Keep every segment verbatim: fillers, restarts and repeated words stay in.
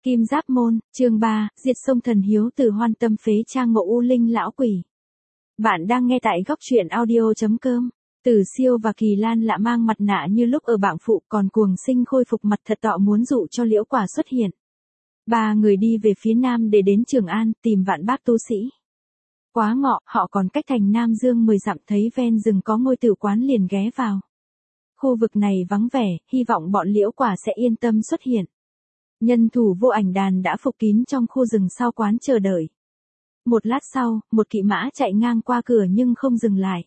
Kim Giáp Môn, chương ba, diệt sông thần hiếu từ Hoan Tâm phế trang Ngộ U Linh lão quỷ. Bạn đang nghe tại góc truyện audio chấm com. Tử Siêu và Kỳ Lan lạ mang mặt nạ như lúc ở Bảng Phụ, còn Cuồng Sinh khôi phục mặt thật tọ muốn dụ cho Liễu Quả xuất hiện. Ba người đi về phía nam để đến Trường An, tìm Vạn Bác tu sĩ. Quá ngọ, họ còn cách thành Nam Dương mười dặm, thấy ven rừng có ngôi tử quán liền ghé vào. Khu vực này vắng vẻ, hy vọng bọn Liễu Quả sẽ yên tâm xuất hiện. Nhân thủ Vô Ảnh Đàn đã phục kín trong khu rừng sau quán chờ đợi. Một lát sau, một kỵ mã chạy ngang qua cửa nhưng không dừng lại.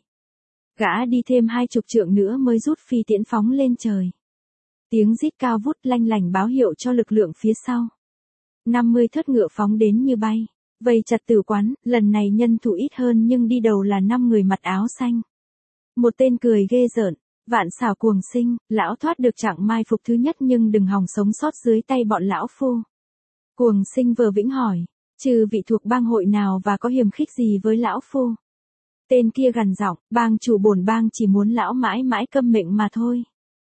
Gã đi thêm hai chục trượng nữa mới rút phi tiễn phóng lên trời. Tiếng rít cao vút lanh lảnh báo hiệu cho lực lượng phía sau. năm mươi thớt ngựa phóng đến như bay, vây chặt tử quán, lần này nhân thủ ít hơn nhưng đi đầu là năm người mặc áo xanh. Một tên cười ghê rợn. Vạn xảo Cuồng Sinh, lão thoát được trạng mai phục thứ nhất nhưng đừng hòng sống sót dưới tay bọn lão phu. Cuồng Sinh vờ vĩnh hỏi, trừ vị thuộc bang hội nào và có hiềm khích gì với lão phu? Tên kia gằn giọng, bang chủ bổn bang chỉ muốn lão mãi mãi câm miệng mà thôi.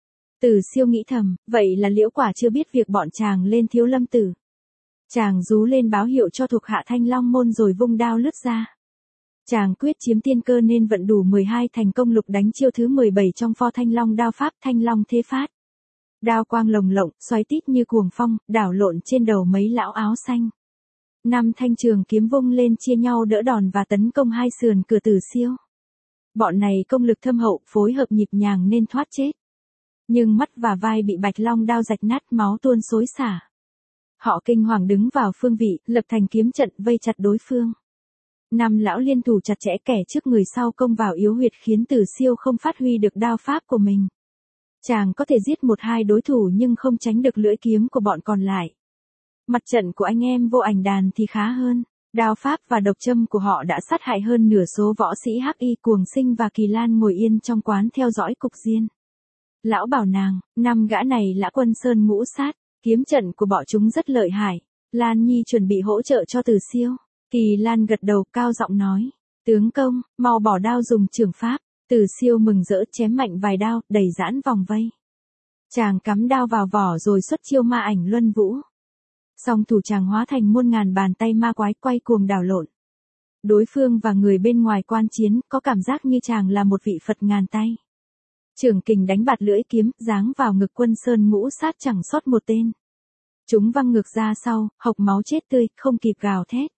Tử Siêu nghĩ thầm, vậy là Liễu Quả chưa biết việc bọn chàng lên Thiếu Lâm Tử. Chàng rú lên báo hiệu cho thuộc hạ Thanh Long Môn rồi vung đao lướt ra. Chàng quyết chiếm tiên cơ nên vận đủ mười hai thành công lục đánh chiêu thứ mười bảy trong pho Thanh Long đao pháp Thanh Long thế phát. Đao quang lồng lộng, xoáy tít như cuồng phong, đảo lộn trên đầu mấy lão áo xanh. Năm thanh trường kiếm vung lên chia nhau đỡ đòn và tấn công hai sườn cửa Tử Siêu. Bọn này công lực thâm hậu, phối hợp nhịp nhàng nên thoát chết. Nhưng mắt và vai bị Bạch Long đao rạch nát, máu tuôn xối xả. Họ kinh hoàng đứng vào phương vị, lập thành kiếm trận vây chặt đối phương. Năm lão liên thủ chặt chẽ, kẻ trước người sau công vào yếu huyệt khiến Tử Siêu không phát huy được đao pháp của mình. Chàng có thể giết một hai đối thủ nhưng không tránh được lưỡi kiếm của bọn còn lại. Mặt trận của anh em Vô Ảnh Đàn thì khá hơn, đao pháp và độc châm của họ đã sát hại hơn nửa số võ sĩ hắc y. Cuồng Sinh và Kỳ Lan ngồi yên trong quán theo dõi cục diên. Lão bảo nàng, năm gã này là quân sơn ngũ sát, kiếm trận của bọn chúng rất lợi hại. Lan Nhi chuẩn bị hỗ trợ cho Tử Siêu. Kỳ Lan gật đầu cao giọng nói, tướng công, mau bỏ đao dùng trường pháp. Tử Siêu mừng rỡ chém mạnh vài đao, đầy giãn vòng vây. Chàng cắm đao vào vỏ rồi xuất chiêu ma ảnh luân vũ. Song thủ chàng hóa thành muôn ngàn bàn tay ma quái quay cuồng đảo lộn. Đối phương và người bên ngoài quan chiến có cảm giác như chàng là một vị Phật ngàn tay. Trường kình đánh bạt lưỡi kiếm, giáng vào ngực quân sơn ngũ sát chẳng sót một tên. Chúng văng ngược ra sau, hộc máu chết tươi, không kịp gào thét.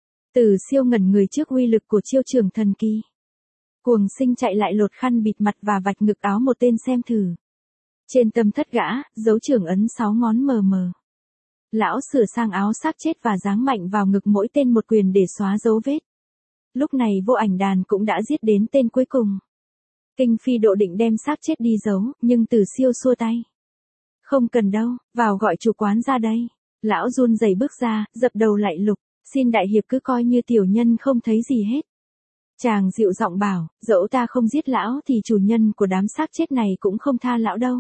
Tử Siêu ngẩn người trước uy lực của chiêu trường thần kỳ. Cuồng Sinh chạy lại lột khăn bịt mặt và vạch ngực áo một tên xem thử. Trên tâm thất gã, dấu trường ấn sáu ngón mờ mờ. Lão sửa sang áo xác chết và giáng mạnh vào ngực mỗi tên một quyền để xóa dấu vết. Lúc này Vô Ảnh Đàn cũng đã giết đến tên cuối cùng. Kinh Phi Độ định đem xác chết đi giấu, nhưng Tử Siêu xua tay. Không cần đâu, vào gọi chủ quán ra đây. Lão run rẩy bước ra, dập đầu lạy lục. Xin đại hiệp cứ coi như tiểu nhân không thấy gì hết. Chàng dịu giọng bảo, dẫu ta không giết lão thì chủ nhân của đám xác chết này cũng không tha lão đâu.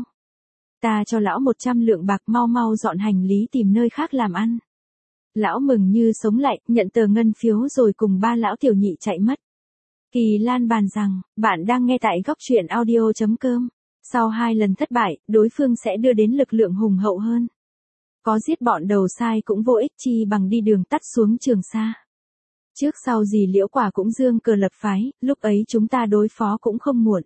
Ta cho lão một trăm lượng bạc, mau mau dọn hành lý tìm nơi khác làm ăn. Lão mừng như sống lại, nhận tờ ngân phiếu rồi cùng ba lão tiểu nhị chạy mất. Kỳ Lan bàn rằng, bạn đang nghe tại góc truyện audio chấm com. Sau hai lần thất bại, đối phương sẽ đưa đến lực lượng hùng hậu hơn. Có giết bọn đầu sai cũng vô ích, chi bằng đi đường tắt xuống Trường Sa. Trước sau gì Liễu Quả cũng dương cờ lập phái, lúc ấy chúng ta đối phó cũng không muộn.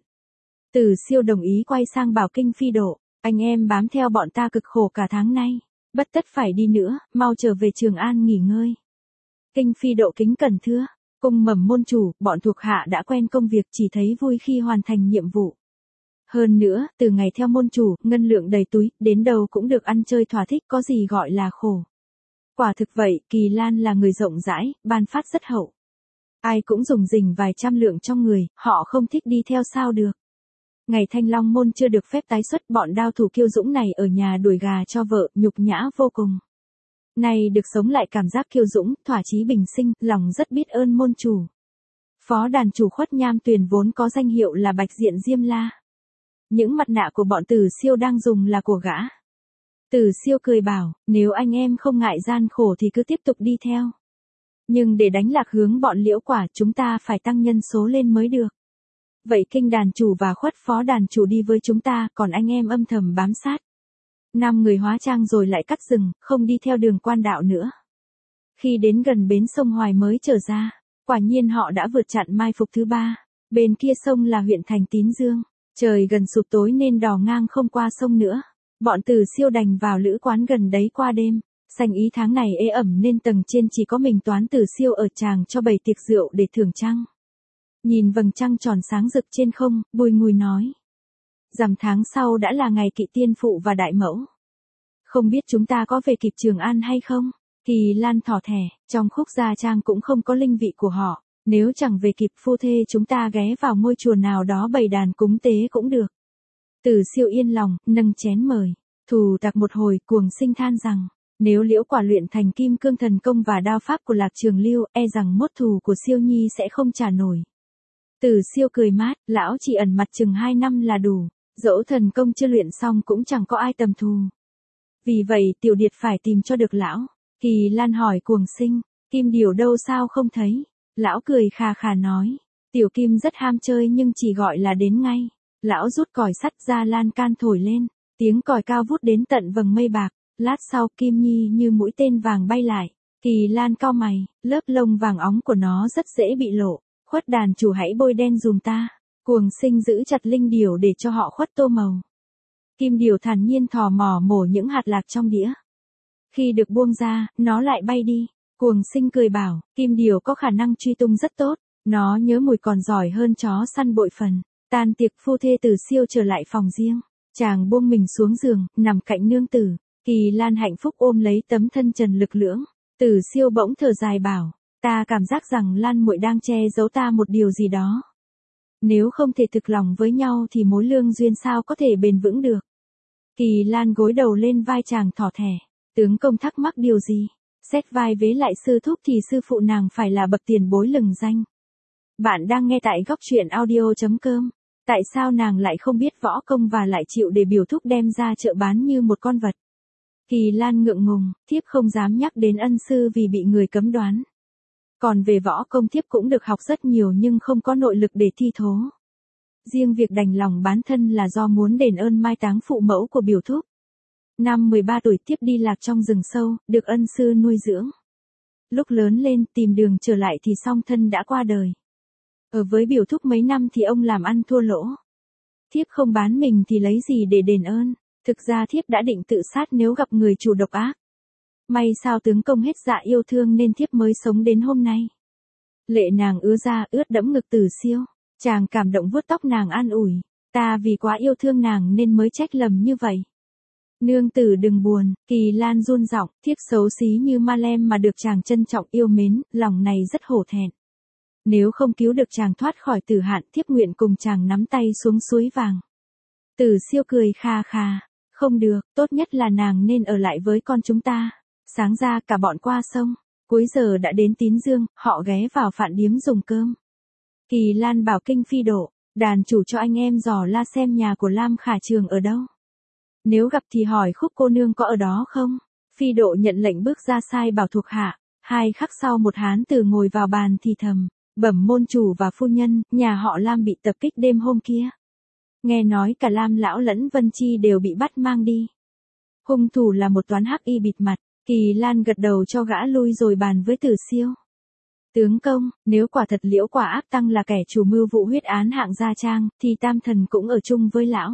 Tử Siêu đồng ý quay sang bảo Kinh Phi Độ, anh em bám theo bọn ta cực khổ cả tháng nay, bất tất phải đi nữa, mau trở về Trường An nghỉ ngơi. Kinh Phi Độ kính cẩn thưa, cung mầm môn chủ, bọn thuộc hạ đã quen công việc, chỉ thấy vui khi hoàn thành nhiệm vụ. Hơn nữa, từ ngày theo môn chủ, ngân lượng đầy túi, đến đâu cũng được ăn chơi thỏa thích, có gì gọi là khổ. Quả thực vậy, Kỳ Lan là người rộng rãi, ban phát rất hậu. Ai cũng dùng dình vài trăm lượng trong người, họ không thích đi theo sao được. Ngày Thanh Long Môn chưa được phép tái xuất, bọn đao thủ kiêu dũng này ở nhà đuổi gà cho vợ, nhục nhã vô cùng. Nay được sống lại cảm giác kiêu dũng, thỏa chí bình sinh, lòng rất biết ơn môn chủ. Phó đàn chủ Khuất Nham Tuyền vốn có danh hiệu là Bạch Diện Diêm La. Những mặt nạ của bọn Tử Siêu đang dùng là của gã. Tử Siêu cười bảo, nếu anh em không ngại gian khổ thì cứ tiếp tục đi theo. Nhưng để đánh lạc hướng bọn Liễu Quả chúng ta phải tăng nhân số lên mới được. Vậy Kinh đàn chủ và Khuất phó đàn chủ đi với chúng ta, còn anh em âm thầm bám sát. Năm người hóa trang rồi lại cắt rừng, không đi theo đường quan đạo nữa. Khi đến gần bến sông Hoài mới trở ra, quả nhiên họ đã vượt chặn mai phục thứ ba. Bên kia sông là huyện thành Tín Dương. Trời gần sụp tối nên đò ngang không qua sông nữa. Bọn Từ Siêu đành vào lữ quán gần đấy qua đêm. Sành ý tháng này ế ẩm nên tầng trên chỉ có mình Toán Từ Siêu ở tràng cho bày tiệc rượu để thưởng trăng. Nhìn vầng trăng tròn sáng rực trên không, Bùi Ngùi nói. Rằm tháng sau đã là ngày kỵ tiên phụ và đại mẫu. Không biết chúng ta có về kịp Trường An hay không? Kỳ Lan thỏ thẻ, trong khúc gia trang cũng không có linh vị của họ. Nếu chẳng về kịp phu thê chúng ta ghé vào ngôi chùa nào đó bày đàn cúng tế cũng được. Từ Siêu yên lòng, nâng chén mời. Thù tặc một hồi, Cuồng Sinh than rằng, nếu Liễu Quả luyện thành kim cương thần công và đao pháp của Lạc Trường Lưu, e rằng mốt thù của Siêu Nhi sẽ không trả nổi. Từ Siêu cười mát, lão chỉ ẩn mặt chừng hai năm là đủ, dẫu thần công chưa luyện xong cũng chẳng có ai tầm thù. Vì vậy Tiểu Điệt phải tìm cho được lão. Kỳ Lan hỏi Cuồng Sinh, Kim Điểu đâu sao không thấy? Lão cười khà khà nói, Tiểu Kim rất ham chơi nhưng chỉ gọi là đến ngay. Lão rút còi sắt ra lan can thổi lên, tiếng còi cao vút đến tận vầng mây bạc. Lát sau Kim Nhi như mũi tên vàng bay lại. Kỳ Lan cau mày, lớp lông vàng óng của nó rất dễ bị lộ. Khuất đàn chủ hãy bôi đen dùm ta. Cuồng Sinh giữ chặt linh điểu để cho họ khuất tô màu. Kim Điểu thản nhiên thò mò mổ những hạt lạc trong đĩa. Khi được buông ra, nó lại bay đi. Cuồng Sinh cười bảo, Kim Điểu có khả năng truy tung rất tốt. Nó nhớ mùi còn giỏi hơn chó săn bội phần. Tan tiệc phu thê Từ Siêu trở lại phòng riêng. Chàng buông mình xuống giường, nằm cạnh nương tử. Kỳ Lan hạnh phúc ôm lấy tấm thân trần lực lưỡng. Từ Siêu bỗng thở dài bảo, ta cảm giác rằng Lan muội đang che giấu ta một điều gì đó. Nếu không thể thực lòng với nhau thì mối lương duyên sao có thể bền vững được. Kỳ Lan gối đầu lên vai chàng thỏ thẻ. Tướng công thắc mắc điều gì? Xét vai vế lại sư thúc thì sư phụ nàng phải là bậc tiền bối lừng danh. Bạn đang nghe tại góc truyện audio chấm com. Tại sao nàng lại không biết võ công và lại chịu để biểu thúc đem ra chợ bán như một con vật? Kỳ Lan ngượng ngùng, thiếp không dám nhắc đến ân sư vì bị người cấm đoán. Còn về võ công thiếp cũng được học rất nhiều nhưng không có nội lực để thi thố. Riêng việc đành lòng bán thân là do muốn đền ơn mai táng phụ mẫu của biểu thúc. Năm mười ba tuổi tiếp đi lạc trong rừng sâu, được ân sư nuôi dưỡng. Lúc lớn lên tìm đường trở lại thì song thân đã qua đời. Ở với biểu thúc mấy năm thì ông làm ăn thua lỗ. Thiếp không bán mình thì lấy gì để đền ơn. Thực ra thiếp đã định tự sát nếu gặp người chủ độc ác. May sao tướng công hết dạ yêu thương nên thiếp mới sống đến hôm nay. Lệ nàng ứa ra ướt đẫm ngực Từ Siêu. Chàng cảm động vuốt tóc nàng an ủi. Ta vì quá yêu thương nàng nên mới trách lầm như vậy. Nương tử đừng buồn, Kỳ Lan run giọng, thiếp xấu xí như ma lem mà được chàng trân trọng yêu mến, lòng này rất hổ thẹn. Nếu không cứu được chàng thoát khỏi tử hạn thiếp nguyện cùng chàng nắm tay xuống suối vàng. Từ Siêu cười kha kha, không được, tốt nhất là nàng nên ở lại với con chúng ta. Sáng ra cả bọn qua sông, cuối giờ đã đến Tín Dương, họ ghé vào phạn điếm dùng cơm. Kỳ Lan bảo Kinh Phi Độ, đàn chủ cho anh em dò la xem nhà của Lam Khả Trường ở đâu. Nếu gặp thì hỏi Khúc cô nương có ở đó không? Phi Độ nhận lệnh bước ra sai bảo thuộc hạ. Hai khắc sau một hán tử ngồi vào bàn thì thầm, bẩm môn chủ và phu nhân, nhà họ Lam bị tập kích đêm hôm kia. Nghe nói cả Lam lão lẫn Vân Chi đều bị bắt mang đi. Hung thủ là một toán hắc y bịt mặt. Kỳ Lan gật đầu cho gã lui rồi bàn với Từ Siêu. Tướng công, nếu quả thật Liễu Quả ác tăng là kẻ chủ mưu vụ huyết án hạng gia trang, thì tam thần cũng ở chung với lão.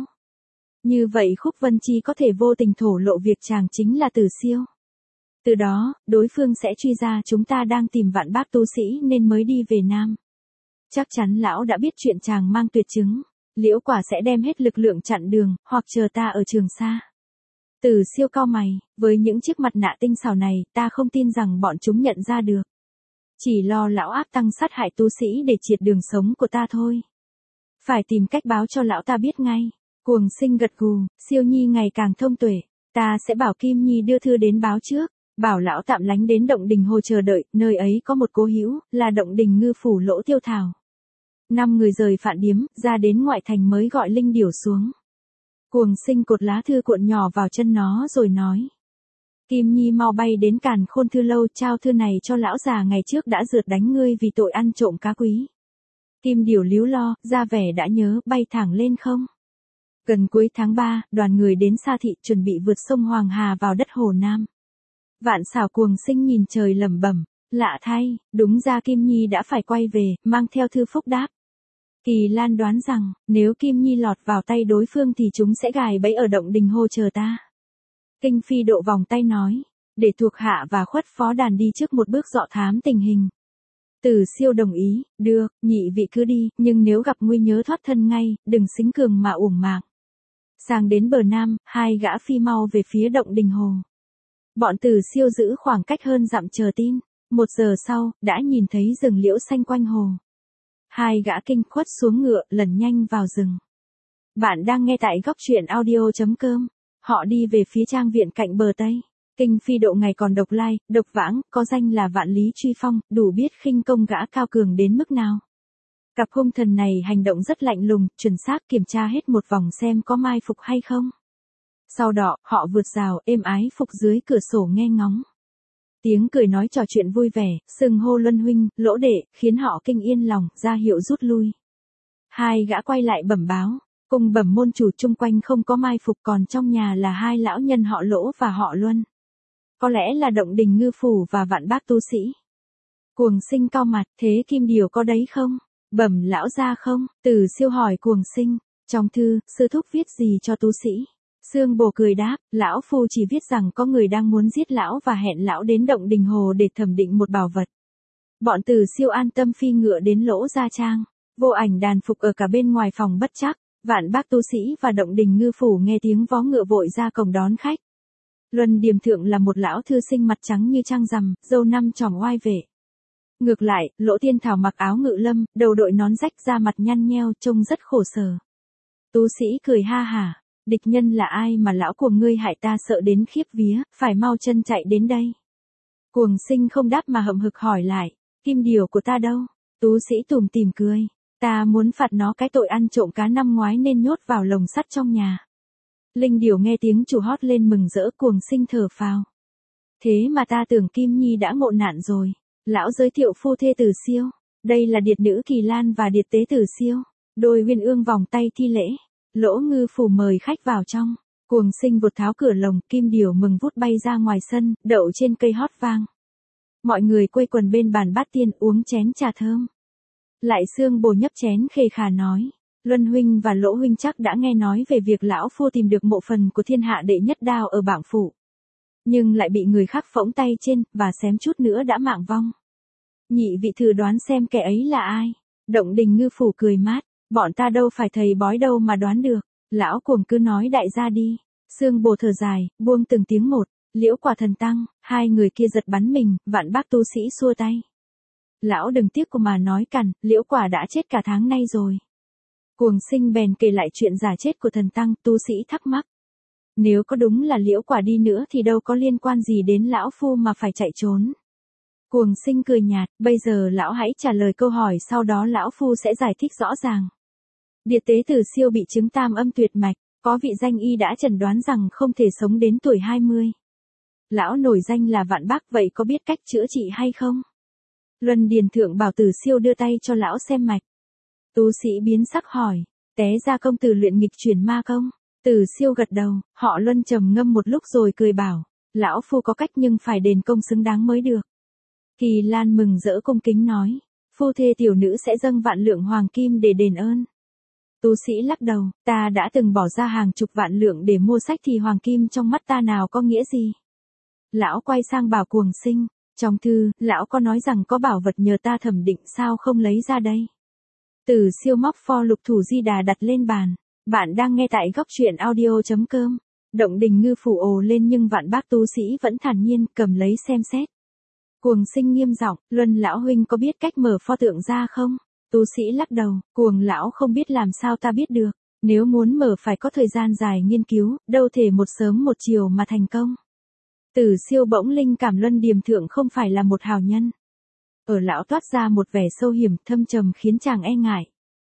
Như vậy Khúc Vân Chi có thể vô tình thổ lộ việc chàng chính là Từ Siêu. Từ đó, đối phương sẽ truy ra chúng ta đang tìm vạn bác tu sĩ nên mới đi về Nam. Chắc chắn lão đã biết chuyện chàng mang tuyệt chứng. Liễu Quả sẽ đem hết lực lượng chặn đường, hoặc chờ ta ở Trường Sa. Từ Siêu cau mày, với những chiếc mặt nạ tinh xảo này, ta không tin rằng bọn chúng nhận ra được. Chỉ lo lão áp tăng sát hại tu sĩ để triệt đường sống của ta thôi. Phải tìm cách báo cho lão ta biết ngay. Cuồng Sinh gật gù, Siêu Nhi ngày càng thông tuệ. Ta sẽ bảo Kim Nhi đưa thư đến báo trước. Bảo lão tạm lánh đến động đình hồ chờ đợi, nơi ấy có một cố hữu, là động đình ngư phủ Lỗ Tiêu Thảo. Năm người rời phạn điếm, ra đến ngoại thành mới gọi linh điểu xuống. Cuồng Sinh cột lá thư cuộn nhỏ vào chân nó rồi nói. Kim Nhi mau bay đến Càn Khôn Thư Lâu trao thư này cho lão già ngày trước đã rượt đánh ngươi vì tội ăn trộm cá quý. Kim Điểu líu lo, ra vẻ đã nhớ, bay thẳng lên không. Gần cuối tháng ba, đoàn người đến Sa Thị chuẩn bị vượt sông Hoàng Hà vào đất Hồ Nam. Vạn Xảo Cuồng Sinh nhìn trời lẩm bẩm, lạ thay, đúng ra Kim Nhi đã phải quay về, mang theo thư phúc đáp. Kỳ Lan đoán rằng, nếu Kim Nhi lọt vào tay đối phương thì chúng sẽ gài bẫy ở động đình hồ chờ ta. Kinh Phi độ vòng tay nói, để thuộc hạ và Khuất Phó Đàn đi trước một bước dọ thám tình hình. Từ Siêu đồng ý, được, nhị vị cứ đi, nhưng nếu gặp nguy nhớ thoát thân ngay, đừng xính cường mà uổng mạng. Sang đến bờ Nam, hai gã phi mau về phía động đình hồ. Bọn Từ Siêu giữ khoảng cách hơn dặm chờ tin. Một giờ sau, đã nhìn thấy rừng liễu xanh quanh hồ. Hai gã kinh khuất xuống ngựa, lẩn nhanh vào rừng. Bạn đang nghe tại góc truyện audio chấm com. Họ đi về phía trang viện cạnh bờ Tây. Kinh Phi độ ngày còn độc lai, độc vãng, có danh là Vạn Lý Truy Phong, đủ biết khinh công gã cao cường đến mức nào. Cặp hung thần này hành động rất lạnh lùng, chuẩn xác kiểm tra hết một vòng xem có mai phục hay không. Sau đó, họ vượt rào, êm ái phục dưới cửa sổ nghe ngóng. Tiếng cười nói trò chuyện vui vẻ, sừng hô Luân huynh, Lỗ đệ, khiến họ kinh yên lòng, ra hiệu rút lui. Hai gã quay lại bẩm báo, cùng bẩm môn chủ chung quanh không có mai phục, còn trong nhà là hai lão nhân họ Lỗ và họ Luân. Có lẽ là động đình ngư phủ và vạn bác tu sĩ. Cuồng Sinh cau mặt, thế Kim Điều có đấy không? Bẩm lão gia không? Từ Siêu hỏi Cuồng Sinh, trong thư, sư thúc viết gì cho tu sĩ? Sương Bồ cười đáp, lão phu chỉ viết rằng có người đang muốn giết lão và hẹn lão đến động đình hồ để thẩm định một bảo vật. Bọn Từ Siêu an tâm phi ngựa đến Lỗ Gia Trang. Vô Ảnh đàn phục ở cả bên ngoài phòng bất chắc. Vạn bác tu sĩ và động đình ngư phủ nghe tiếng vó ngựa vội ra cổng đón khách. Luân Điềm Thượng là một lão thư sinh mặt trắng như trăng rằm, râu năm tròm oai vệ. Ngược lại, Lỗ Thiên Thảo mặc áo ngự lâm, đầu đội nón rách, da mặt nhăn nheo, trông rất khổ sở. Tu sĩ cười ha hả, địch nhân là ai mà lão của ngươi hại ta sợ đến khiếp vía, phải mau chân chạy đến đây. Cuồng Sinh không đáp mà hậm hực hỏi lại, Kim Điều của ta đâu? Tu sĩ tủm tỉm cười, ta muốn phạt nó cái tội ăn trộm cá năm ngoái nên nhốt vào lồng sắt trong nhà. Linh Điểu nghe tiếng chủ hót lên mừng rỡ, Cuồng Sinh thở phào. Thế mà ta tưởng Kim Nhi đã ngộ nạn rồi. Lão giới thiệu phu thê Từ Siêu. Đây là điệt nữ Kỳ Lan và điệt tế Từ Siêu. Đôi Uyên Ương vòng tay thi lễ. Lỗ ngư phủ mời khách vào trong. Cuồng Sinh vụt tháo cửa lồng, Kim Điểu mừng vút bay ra ngoài sân, đậu trên cây hót vang. Mọi người quây quần bên bàn bát tiên uống chén trà thơm. Lại Sương Bồ nhấp chén khề khà nói. Luân huynh và Lỗ huynh chắc đã nghe nói về việc lão phu tìm được mộ phần của thiên hạ đệ nhất đao ở Bảng phủ. Nhưng lại bị người khác phỗng tay trên, và xém chút nữa đã mạng vong. Nhị vị thử đoán xem kẻ ấy là ai? Động đình ngư phủ cười mát, bọn ta đâu phải thầy bói đâu mà đoán được. Lão Cuồng cứ nói đại gia đi. Sương Bồ thở dài, buông từng tiếng một, Liễu Quả thần tăng, hai người kia giật bắn mình, Vạn bác tu sĩ xua tay. Lão đừng tiếc của mà nói cằn, Liễu Quả đã chết cả tháng nay rồi. Cuồng Sinh bèn kể lại chuyện giả chết của thần tăng, tu sĩ thắc mắc. Nếu có đúng là Liễu Quả đi nữa thì đâu có liên quan gì đến lão phu mà phải chạy trốn. Cuồng Sinh cười nhạt, bây giờ lão hãy trả lời câu hỏi, sau đó lão phu sẽ giải thích rõ ràng. Điệt tế Từ Siêu bị chứng tam âm tuyệt mạch, có vị danh y đã chẩn đoán rằng không thể sống đến tuổi hai mươi. Lão nổi danh là Vạn Bác, vậy có biết cách chữa trị hay không? Luân Điền Thượng bảo Từ Siêu đưa tay cho lão xem mạch. Tu sĩ biến sắc hỏi, té ra công tử luyện nghịch chuyển ma công? Từ Siêu gật đầu, họ Luân trầm ngâm một lúc rồi cười bảo, lão phu có cách nhưng phải đền công xứng đáng mới được. Kỳ Lan mừng rỡ cung kính nói, phu thê tiểu nữ sẽ dâng vạn lượng hoàng kim để đền ơn. Tu sĩ lắc đầu, ta đã từng bỏ ra hàng chục vạn lượng để mua sách thì hoàng kim trong mắt ta nào có nghĩa gì. Lão quay sang bảo Cuồng Sinh, trong thư, lão có nói rằng có bảo vật nhờ ta thẩm định, sao không lấy ra đây? Từ Siêu móc pho lục thủ di đà đặt lên bàn. Bạn đang nghe tại góc truyện audio chấm com. Động đình ngư phủ ồ lên nhưng Vạn bác tu sĩ vẫn thản nhiên cầm lấy xem xét. Cuồng Sinh nghiêm giọng, Luân lão huynh có biết cách mở pho tượng ra không? Tu sĩ lắc đầu, Cuồng lão không biết, làm sao ta biết được. Nếu muốn mở phải có thời gian dài nghiên cứu, đâu thể một sớm một chiều mà thành công. Từ Siêu bỗng linh cảm Luân Điềm Thượng không phải là một hào nhân. Ở lão toát ra một vẻ sâu hiểm thâm trầm khiến chàng e ngại.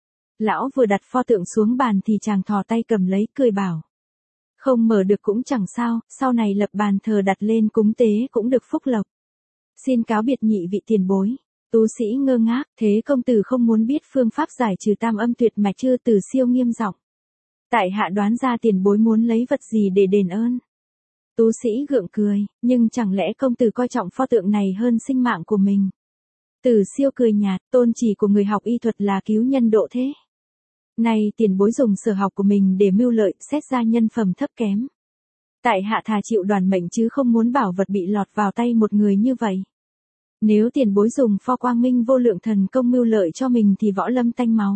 Lão vừa đặt pho tượng xuống bàn thì chàng thò tay cầm lấy, cười bảo. Không mở được cũng chẳng sao, sau này lập bàn thờ đặt lên cúng tế cũng được phúc lộc. Xin cáo biệt nhị vị tiền bối. Tu sĩ ngơ ngác, thế công tử không muốn biết phương pháp giải trừ tam âm tuyệt mạch chưa? Từ Siêu nghiêm giọng. Tại hạ đoán ra tiền bối muốn lấy vật gì để đền ơn. Tú sĩ gượng cười, nhưng chẳng lẽ công tử coi trọng pho tượng này hơn sinh mạng của mình? Tử Siêu cười nhạt, tôn chỉ của người học y thuật là cứu nhân độ thế. Này tiền bối dùng sở học của mình để mưu lợi, xét ra nhân phẩm thấp kém. Tại hạ thà chịu đoàn mệnh chứ không muốn bảo vật bị lọt vào tay một người như vậy. Nếu tiền bối dùng pho quang minh vô lượng thần công mưu lợi cho mình thì võ lâm tanh máu.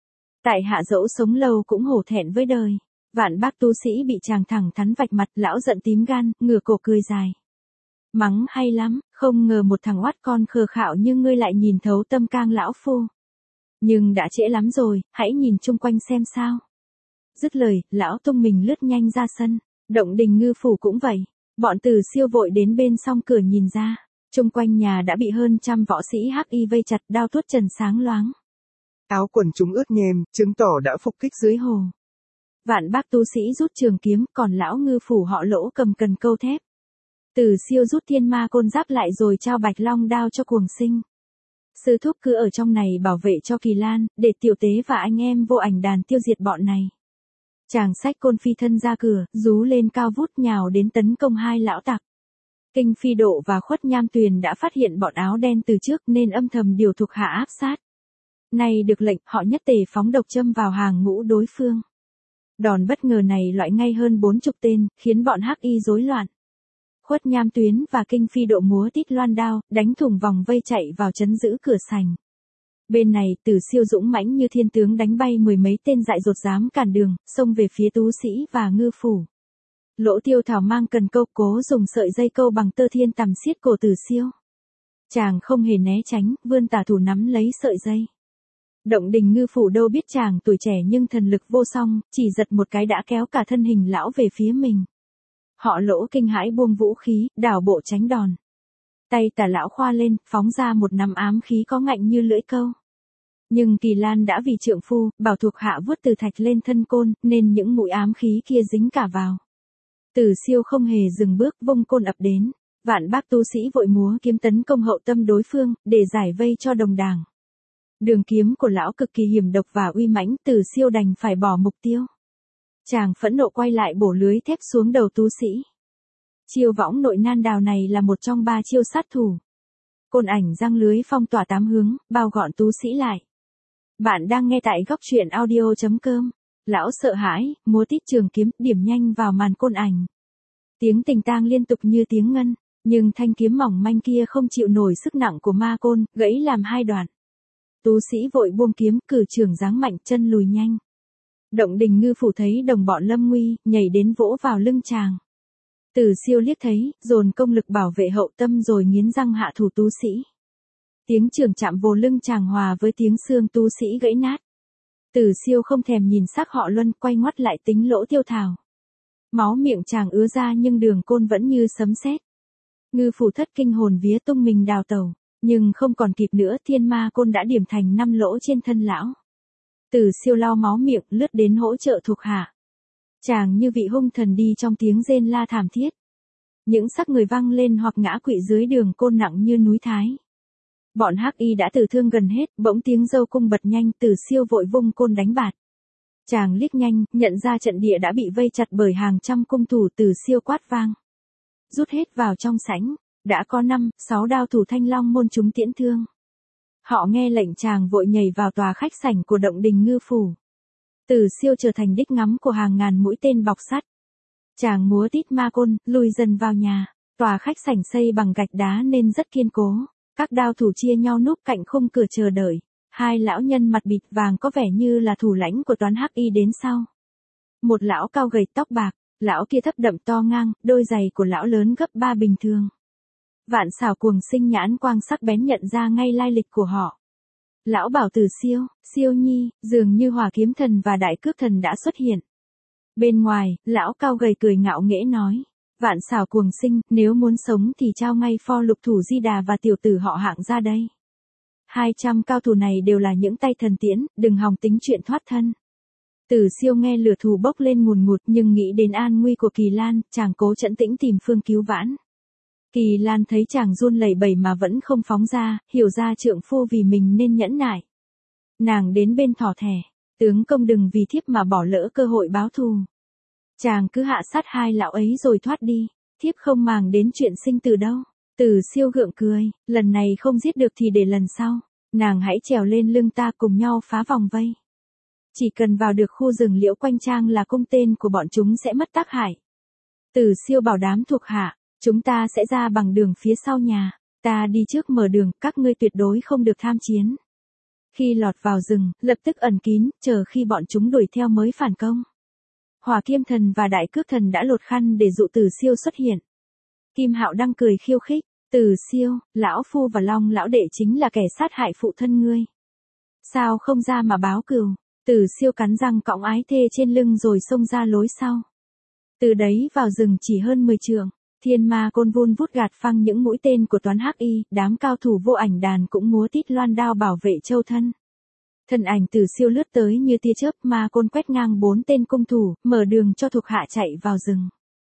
Tại hạ dẫu sống lâu cũng hổ thẹn với đời. Vạn bác tu sĩ bị chàng thẳng thắn vạch mặt, lão giận tím gan, ngửa cổ cười dài. Mắng hay lắm, không ngờ một thằng oát con khờ khạo như ngươi lại nhìn thấu tâm cang lão phu. Nhưng đã trễ lắm rồi, hãy nhìn chung quanh xem sao. Dứt lời, lão tung mình lướt nhanh ra sân. Động Đình Ngư phủ cũng vậy. Bọn Tử Siêu vội đến bên song cửa nhìn ra. Chung quanh nhà đã bị hơn trăm võ sĩ hắc y vây chặt, đao tuốt trần sáng loáng. Áo quần chúng ướt nhem, chứng tỏ đã phục kích dưới hồ. Vạn bác tu sĩ rút trường kiếm, còn lão ngư phủ họ Lỗ cầm cần câu thép. Tử Siêu rút thiên ma côn giáp lại rồi trao bạch long đao cho Cuồng Sinh. Sư thúc cứ ở trong này bảo vệ cho Kỳ Lan, để tiểu tế và anh em vô ảnh đàn tiêu diệt bọn này. Chàng xách côn phi thân ra cửa, rú lên cao vút nhào đến tấn công hai lão tặc. Kinh Phi Độ và Khuất Nham Tuyền đã phát hiện bọn áo đen từ trước nên âm thầm điều thuộc hạ áp sát. Nay được lệnh, họ nhất tề phóng độc châm vào hàng ngũ đối phương. Đòn bất ngờ này loại ngay hơn bốn chục tên, khiến bọn hắc y rối loạn. Khuất Nham Tuyến và Kinh Phi Độ múa tít loan đao, đánh thủng vòng vây chạy vào trấn giữ cửa sành. Bên này, Tử Siêu dũng mãnh như thiên tướng đánh bay mười mấy tên dại dột dám cản đường, xông về phía Tú sĩ và Ngư phủ. Lỗ Tiêu Thảo mang cần câu cố dùng sợi dây câu bằng tơ thiên tằm xiết cổ Tử Siêu. Chàng không hề né tránh, vươn tả thủ nắm lấy sợi dây. Động Đình Ngư phủ đâu biết chàng tuổi trẻ nhưng thần lực vô song, chỉ giật một cái đã kéo cả thân hình lão về phía mình. Họ Lỗ kinh hãi buông vũ khí, đảo bộ tránh đòn. Tay tả lão khoa lên, phóng ra một nắm ám khí có ngạnh như lưỡi câu. Nhưng Kỳ Lan đã vì trượng phu, bảo thuộc hạ vuốt từ thạch lên thân côn, nên những mũi ám khí kia dính cả vào. Tử Siêu không hề dừng bước, vung côn ập đến. Vạn bác tu sĩ vội múa kiếm tấn công hậu tâm đối phương, để giải vây cho đồng đảng. Đường kiếm của lão cực kỳ hiểm độc và uy mãnh, Tử Siêu đành phải bỏ mục tiêu. Chàng phẫn nộ quay lại bổ lưới thép xuống đầu tú sĩ. Chiêu võng nội nan đào này là một trong ba chiêu sát thủ. Côn ảnh giăng lưới phong tỏa tám hướng, bao gọn tú sĩ lại. Bạn đang nghe tại góc truyện audio chấm com. Lão sợ hãi, múa tít trường kiếm, điểm nhanh vào màn côn ảnh. Tiếng tình tang liên tục như tiếng ngân, nhưng thanh kiếm mỏng manh kia không chịu nổi sức nặng của ma côn, gãy làm hai đoạn. Tú sĩ vội buông kiếm, cử trường giáng mạnh, chân lùi nhanh. Động Đình Ngư phủ thấy đồng bọn lâm nguy, nhảy đến vỗ vào lưng chàng. Tử Siêu liếc thấy, dồn công lực bảo vệ hậu tâm rồi nghiến răng hạ thủ tú sĩ. Tiếng trường chạm vô lưng chàng hòa với tiếng xương tú sĩ gãy nát. Tử Siêu không thèm nhìn sắc họ Luân, quay ngoắt lại tính Lỗ Tiêu Thảo. Máu miệng chàng ứa ra nhưng đường côn vẫn như sấm sét. Ngư phủ thất kinh hồn vía tung mình đào tẩu, nhưng không còn kịp nữa, thiên ma côn đã điểm thành năm lỗ trên thân lão. Tử Siêu lau máu miệng, lướt đến hỗ trợ thuộc hạ. Chàng như vị hung thần đi trong tiếng rên la thảm thiết. Những xác người văng lên hoặc ngã quỵ dưới đường côn nặng như núi Thái. Bọn hắc y đã tử thương gần hết, bỗng tiếng dâu cung bật nhanh, Tử Siêu vội vung côn đánh bạt. Chàng liếc nhanh, nhận ra trận địa đã bị vây chặt bởi hàng trăm cung thủ. Tử Siêu quát vang. Rút hết vào trong sảnh, đã có năm, sáu đao thủ Thanh Long môn chúng tiễn thương. Họ nghe lệnh chàng vội nhảy vào tòa khách sảnh của Động Đình Ngư phủ. Tử Siêu trở thành đích ngắm của hàng ngàn mũi tên bọc sắt. Chàng múa tít ma côn, lùi dần vào nhà. Tòa khách sảnh xây bằng gạch đá nên rất kiên cố. Các đao thủ chia nhau núp cạnh khung cửa chờ đợi. Hai lão nhân mặt bịt vàng có vẻ như là thủ lãnh của toán hắc y đến sau. Một lão cao gầy tóc bạc, lão kia thấp đậm to ngang, đôi giày của lão lớn gấp ba bình thường. Vạn Xảo Cuồng Sinh nhãn quang sắc bén nhận ra ngay lai lịch của họ. Lão bảo Tử Siêu, Siêu nhi, dường như Hỏa Kiếm Thần và Đại Cước Thần đã xuất hiện. Bên ngoài, lão cao gầy cười ngạo nghễ nói. Vạn Xảo Cuồng Sinh, nếu muốn sống thì trao ngay pho Lục Thủ Di Đà và tiểu tử họ Hạng ra đây. Hai trăm cao thủ này đều là những tay thần tiễn, đừng hòng tính chuyện thoát thân. Tử Siêu nghe lửa thù bốc lên ngùn ngụt nhưng nghĩ đến an nguy của Kỳ Lan, chàng cố trấn tĩnh tìm phương cứu vãn. Kỳ Lan thấy chàng run lẩy bẩy mà vẫn không phóng ra, hiểu ra trượng phu vì mình nên nhẫn nại. Nàng đến bên thỏ thẻ. Tướng công đừng vì thiếp mà bỏ lỡ cơ hội báo thù. Chàng cứ hạ sát hai lão ấy rồi thoát đi, thiếp không màng đến chuyện sinh tử đâu. Từ Siêu gượng cười, lần này không giết được thì để lần sau, nàng hãy trèo lên lưng ta cùng nhau phá vòng vây. Chỉ cần vào được khu rừng liễu quanh trang là cung tên của bọn chúng sẽ mất tác hại. Từ Siêu bảo đám thuộc hạ, chúng ta sẽ ra bằng đường phía sau nhà, ta đi trước mở đường, các ngươi tuyệt đối không được tham chiến. Khi lọt vào rừng, lập tức ẩn kín, chờ khi bọn chúng đuổi theo mới phản công. Hỏa Kiêm Thần và Đại Cước Thần đã lột khăn để dụ Từ Siêu xuất hiện. Kim Hạo đang cười khiêu khích, Từ Siêu, lão phu và Long lão đệ chính là kẻ sát hại phụ thân ngươi. Sao không ra mà báo cừu? Từ Siêu cắn răng cõng ái thê trên lưng rồi xông ra lối sau. Từ đấy vào rừng chỉ hơn mười trượng, thiên ma côn vun vút gạt phăng những mũi tên của toán hắc y, đám cao thủ vô ảnh đàn cũng múa tít loan đao bảo vệ châu thân. Thân ảnh Từ Siêu lướt tới như tia chớp, ma côn quét ngang bốn tên cung thủ, mở đường cho thuộc hạ chạy vào rừng.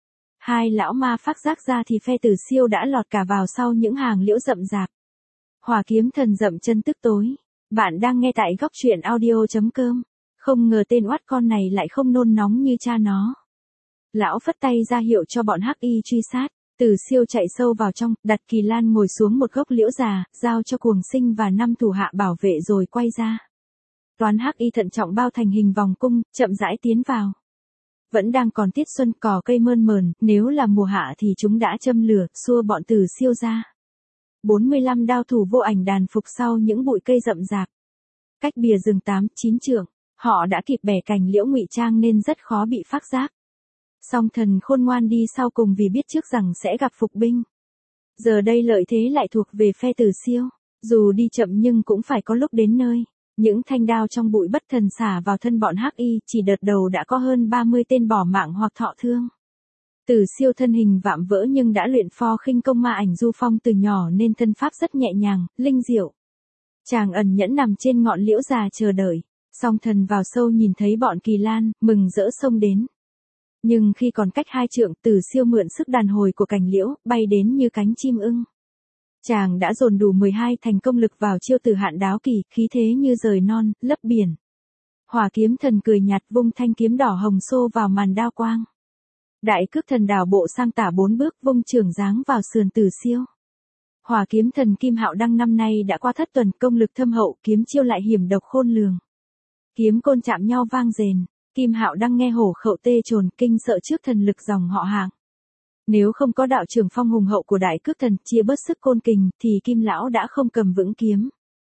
Hai lão ma phát giác ra thì phe Từ Siêu đã lọt cả vào sau những hàng liễu rậm rạp. Hỏa Kiếm Thần dậm chân tức tối. Bạn đang nghe tại góc truyện audio chấm com. Không ngờ tên oát con này lại không nôn nóng như cha nó. Lão phất tay ra hiệu cho bọn hắc y truy sát. Từ Siêu chạy sâu vào trong, đặt Kỳ Lan ngồi xuống một gốc liễu già, giao cho Cuồng Sinh và năm thủ hạ bảo vệ rồi quay ra. Toán hắc y thận trọng bao thành hình vòng cung, chậm rãi tiến vào. Vẫn đang còn tiết xuân, cỏ cây mơn mờn, nếu là mùa hạ thì chúng đã châm lửa, xua bọn Từ Siêu ra. bốn mươi lăm đao thủ vô ảnh đàn phục sau những bụi cây rậm rạp. Cách bìa rừng tám, chín trượng, họ đã kịp bẻ cành liễu ngụy trang nên rất khó bị phát giác. Song Thần khôn ngoan đi sau cùng vì biết trước rằng sẽ gặp phục binh. Giờ đây lợi thế lại thuộc về phe Từ Siêu, dù đi chậm nhưng cũng phải có lúc đến nơi. Những thanh đao trong bụi bất thần xả vào thân bọn hắc y, chỉ đợt đầu đã có hơn ba mươi tên bỏ mạng hoặc thọ thương. Từ Siêu thân hình vạm vỡ nhưng đã luyện pho khinh công ma ảnh du phong từ nhỏ nên thân pháp rất nhẹ nhàng, linh diệu. Chàng ẩn nhẫn nằm trên ngọn liễu già chờ đợi. Song Thần vào sâu nhìn thấy bọn Kỳ Lan, mừng rỡ xông đến. Nhưng khi còn cách hai trượng, Từ Siêu mượn sức đàn hồi của cành liễu, bay đến như cánh chim ưng. Chàng đã dồn đủ mười hai thành công lực vào chiêu Tử Hạn Đáo Kỳ, khí thế như rời non, lấp biển. Hỏa Kiếm Thần cười nhạt vung thanh kiếm đỏ hồng xô vào màn đao quang. Đại Cước Thần đảo bộ sang tả bốn bước vung trường giáng vào sườn Từ Siêu. Hỏa Kiếm Thần Kim Hạo Đăng năm nay đã qua thất tuần, công lực thâm hậu, kiếm chiêu lại hiểm độc khôn lường. Kiếm côn chạm nhau vang rền, Kim Hạo Đăng nghe hổ khẩu tê trồn, kinh sợ trước thần lực dòng họ Hạng. Nếu không có đạo trường phong hùng hậu của Đại Cước Thần chia bớt sức côn kình thì Kim lão đã không cầm vững kiếm.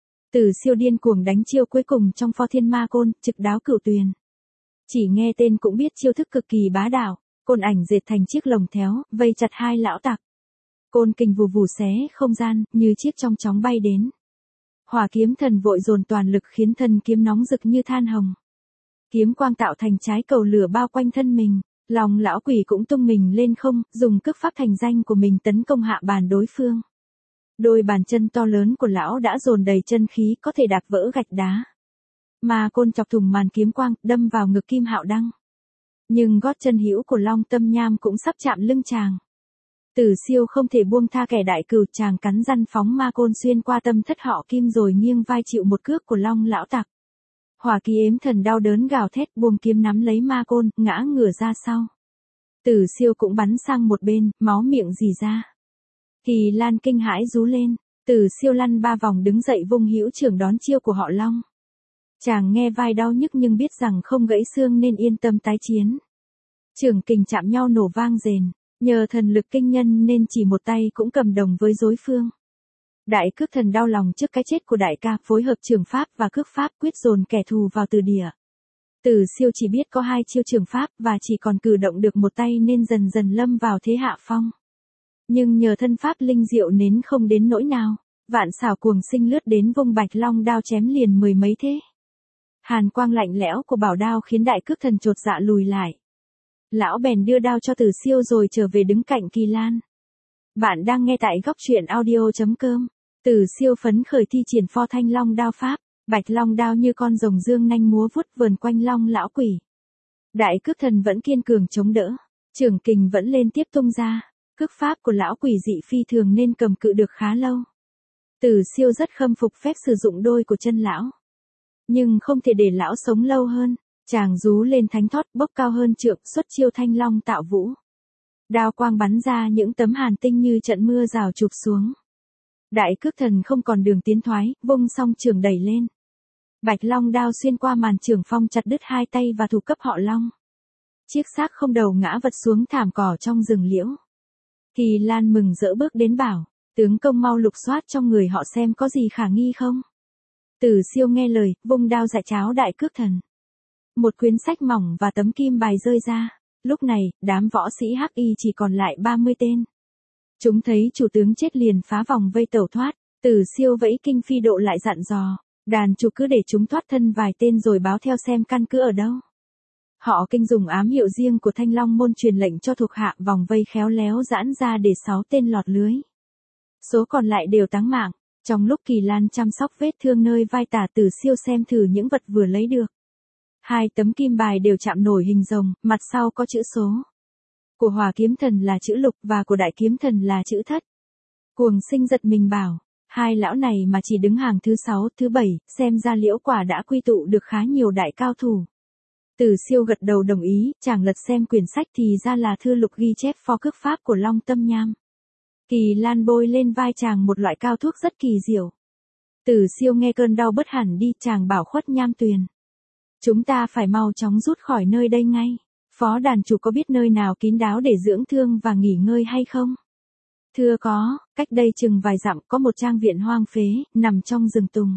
Từ Siêu điên cuồng đánh chiêu cuối cùng trong pho thiên ma côn, trực đáo cửu tuyền. Chỉ nghe tên cũng biết chiêu thức cực kỳ bá đạo, côn ảnh dệt thành chiếc lồng théo, vây chặt hai lão tặc. Côn kình vù vù xé không gian, như chiếc trong chóng bay đến. Hỏa Kiếm Thần vội dồn toàn lực khiến thân kiếm nóng rực như than hồng. Kiếm quang tạo thành trái cầu lửa bao quanh thân mình, lòng lão quỷ cũng tung mình lên không, dùng cước pháp thành danh của mình tấn công hạ bàn đối phương. Đôi bàn chân to lớn của lão đã dồn đầy chân khí có thể đạp vỡ gạch đá. Mà côn chọc thủng màn kiếm quang, đâm vào ngực Kim Hạo Đăng. Nhưng gót chân hữu của Long Tâm Nham cũng sắp chạm lưng chàng. Từ Siêu không thể buông tha kẻ đại cừu, chàng cắn răng phóng ma côn xuyên qua tâm thất họ Kim rồi nghiêng vai chịu một cước của Long lão tặc. Hỏa Kỳ Ếm Thần đau đớn gào thét buông kiếm nắm lấy ma côn, ngã ngửa ra sau. Từ Siêu cũng bắn sang một bên, máu miệng rỉ ra. Kỳ Lan kinh hãi rú lên, Từ Siêu lăn ba vòng đứng dậy vung hữu trưởng đón chiêu của họ Long. Chàng nghe vai đau nhức nhưng biết rằng không gãy xương nên yên tâm tái chiến. Trưởng kình chạm nhau nổ vang rền, nhờ thần lực kinh nhân nên chỉ một tay cũng cầm đồng với đối phương. Đại Cước Thần đau lòng trước cái chết của đại ca, phối hợp trường pháp và cước pháp quyết dồn kẻ thù vào từ địa. Từ Siêu chỉ biết có hai chiêu trường pháp và chỉ còn cử động được một tay nên dần dần lâm vào thế hạ phong. Nhưng nhờ thân pháp linh diệu nên không đến nỗi nào, vạn xảo Cuồng Sinh lướt đến vung bạch long đao chém liền mười mấy thế. Hàn quang lạnh lẽo của bảo đao khiến Đại Cước Thần chột dạ lùi lại. Lão bèn đưa đao cho Từ Siêu rồi trở về đứng cạnh Kỳ Lan. Bạn đang nghe tại góc truyện audio chấm com. Từ Siêu phấn khởi thi triển pho thanh long đao pháp, bạch long đao như con rồng dương nanh múa vuốt vờn quanh Long lão quỷ. Đại Cước Thần vẫn kiên cường chống đỡ, trưởng kình vẫn lên tiếp tung ra, cước pháp của lão quỷ dị phi thường nên cầm cự được khá lâu. Từ Siêu rất khâm phục phép sử dụng đôi của chân lão. Nhưng không thể để lão sống lâu hơn. Chàng rú lên thánh thót bốc cao hơn trượng, xuất chiêu thanh long tạo vũ. Đao quang bắn ra những tấm hàn tinh như trận mưa rào chụp xuống. Đại cước thần không còn đường tiến thoái, vung song trường đẩy lên. Bạch long đao xuyên qua màn trường phong chặt đứt hai tay và thủ cấp họ Long. Chiếc xác không đầu ngã vật xuống thảm cỏ trong rừng liễu. Kỳ Lan mừng rỡ bước đến bảo, tướng công mau lục soát trong người họ xem có gì khả nghi không. Tử Siêu nghe lời, vung đao dạy cháo đại cước thần. Một quyển sách mỏng và tấm kim bài rơi ra. Lúc này, đám võ sĩ Hắc Y chỉ còn lại ba mươi tên. Chúng thấy chủ tướng chết liền phá vòng vây tẩu thoát. Tử Siêu vẫy kinh phi độ lại dặn dò, đàn chủ cứ để chúng thoát thân vài tên rồi báo theo xem căn cứ ở đâu. Họ kinh dùng ám hiệu riêng của Thanh Long môn truyền lệnh cho thuộc hạ vòng vây khéo léo giãn ra để sáu tên lọt lưới. Số còn lại đều táng mạng. Trong lúc Kỳ Lan chăm sóc vết thương nơi vai tả, Tử Siêu xem thử những vật vừa lấy được. Hai tấm kim bài đều chạm nổi hình rồng, mặt sau có chữ số. Của Hỏa Kiếm Thần là chữ lục và của Đại Kiếm Thần là chữ thất. Cuồng Sinh giật mình bảo, hai lão này mà chỉ đứng hàng thứ sáu, thứ bảy, xem ra Liễu quả đã quy tụ được khá nhiều đại cao thủ. Tử Siêu gật đầu đồng ý, chàng lật xem quyển sách thì ra là thư lục ghi chép pho cước pháp của Long Tâm Nham. Kỳ Lan bôi lên vai chàng một loại cao thuốc rất kỳ diệu. Tử Siêu nghe cơn đau bớt hẳn đi, chàng bảo Khuất Nham Tuyền. Chúng ta phải mau chóng rút khỏi nơi đây ngay. Phó đàn chủ có biết nơi nào kín đáo để dưỡng thương và nghỉ ngơi hay không? Thưa có, cách đây chừng vài dặm có một trang viện hoang phế, nằm trong rừng tùng.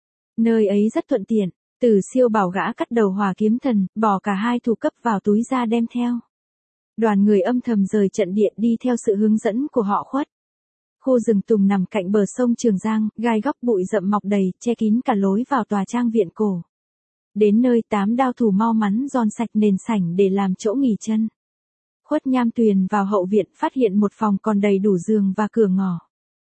Nơi ấy rất thuận tiện. Tử Siêu bảo gã cắt đầu Hỏa Kiếm Thần, bỏ cả hai thủ cấp vào túi ra đem theo. Đoàn người âm thầm rời trận địa đi theo sự hướng dẫn của họ Khuất. Khu rừng tùng nằm cạnh bờ sông Trường Giang, gai góc bụi rậm mọc đầy, che kín cả lối vào tòa trang viện cổ. Đến nơi, tám đao thủ mau mắn giòn sạch nền sảnh để làm chỗ nghỉ chân. Khuất Nham Tuyền vào hậu viện phát hiện một phòng còn đầy đủ giường và cửa ngỏ.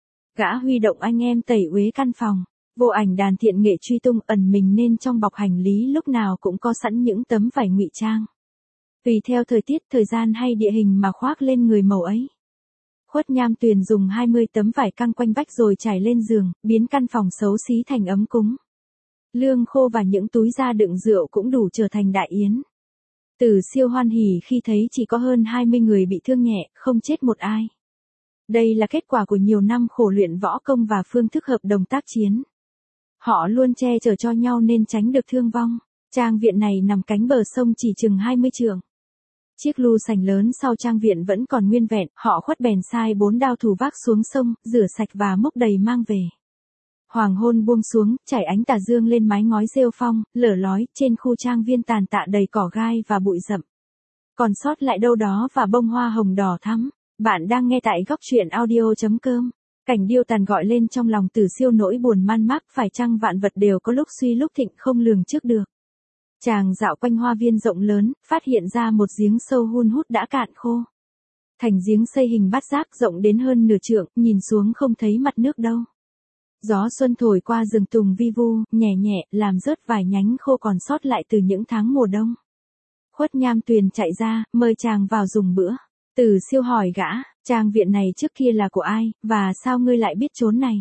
Gã huy động anh em tẩy uế căn phòng. Vô Ảnh đàn thiện nghệ truy tung ẩn mình nên trong bọc hành lý lúc nào cũng có sẵn những tấm vải ngụy trang. Tùy theo thời tiết, thời gian hay địa hình mà khoác lên người màu ấy. Khuất Nham Tuyền dùng hai mươi tấm vải căng quanh vách rồi trải lên giường, biến căn phòng xấu xí thành ấm cúng. Lương khô và những túi da đựng rượu cũng đủ trở thành đại yến. Tử Siêu hoan hỉ khi thấy chỉ có hơn hai mươi người bị thương nhẹ, không chết một ai. Đây là kết quả của nhiều năm khổ luyện võ công và phương thức hợp đồng tác chiến. Họ luôn che chở cho nhau nên tránh được thương vong. Trang viện này nằm cánh bờ sông chỉ chừng hai mươi trượng. Chiếc lu sành lớn sau trang viện vẫn còn nguyên vẹn, họ Khuất bèn sai bốn đao thủ vác xuống sông, rửa sạch và múc đầy mang về. Hoàng hôn buông xuống, chảy ánh tà dương lên mái ngói rêu phong, lở lói, trên khu trang viên tàn tạ đầy cỏ gai và bụi rậm. Còn sót lại đâu đó và bông hoa hồng đỏ thắm. Bạn đang nghe tại góc truyện audio chấm com. Cảnh điêu tàn gọi lên trong lòng Tử Siêu nỗi buồn man mác, phải chăng vạn vật đều có lúc suy lúc thịnh không lường trước được. Chàng dạo quanh hoa viên rộng lớn, phát hiện ra một giếng sâu hun hút đã cạn khô. Thành giếng xây hình bát giác rộng đến hơn nửa trượng, nhìn xuống không thấy mặt nước đâu. Gió xuân thổi qua rừng tùng vi vu, nhẹ nhẹ, làm rớt vài nhánh khô còn sót lại từ những tháng mùa đông. Khuất Nham Tuyền chạy ra, mời chàng vào dùng bữa. Tử Siêu hỏi gã, trang viện này trước kia là của ai, và sao ngươi lại biết chốn này?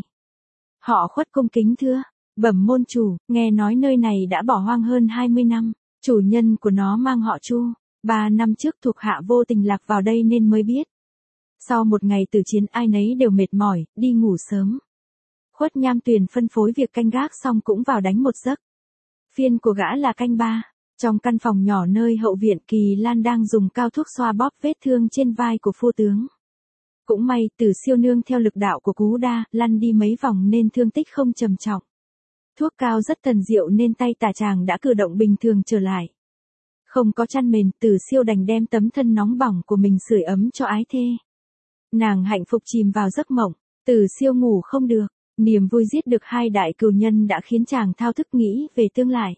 Họ Khuất cung kính thưa, bẩm môn chủ, nghe nói nơi này đã bỏ hoang hơn hai mươi năm, chủ nhân của nó mang họ Chu, ba năm trước thuộc hạ vô tình lạc vào đây nên mới biết. Sau một ngày tử chiến ai nấy đều mệt mỏi, đi ngủ sớm. Khuất Nham Tuyền phân phối việc canh gác xong cũng vào đánh một giấc. Phiên của gã là canh ba. Trong căn phòng nhỏ nơi hậu viện, Kỳ Lan đang dùng cao thuốc xoa bóp vết thương trên vai của phu tướng. Cũng may, Tử Siêu nương theo lực đạo của cú đa, lăn đi mấy vòng nên thương tích không trầm trọng. Thuốc cao rất thần diệu nên tay tả chàng đã cử động bình thường trở lại. Không có chăn mền, Tử Siêu đành đem tấm thân nóng bỏng của mình sưởi ấm cho ái thê. Nàng hạnh phúc chìm vào giấc mộng, Tử Siêu ngủ không được, niềm vui giết được hai đại cừu nhân đã khiến chàng thao thức nghĩ về tương lai.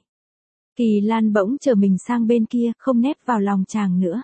Kỳ Lan bỗng trở mình sang bên kia, không nép vào lòng chàng nữa.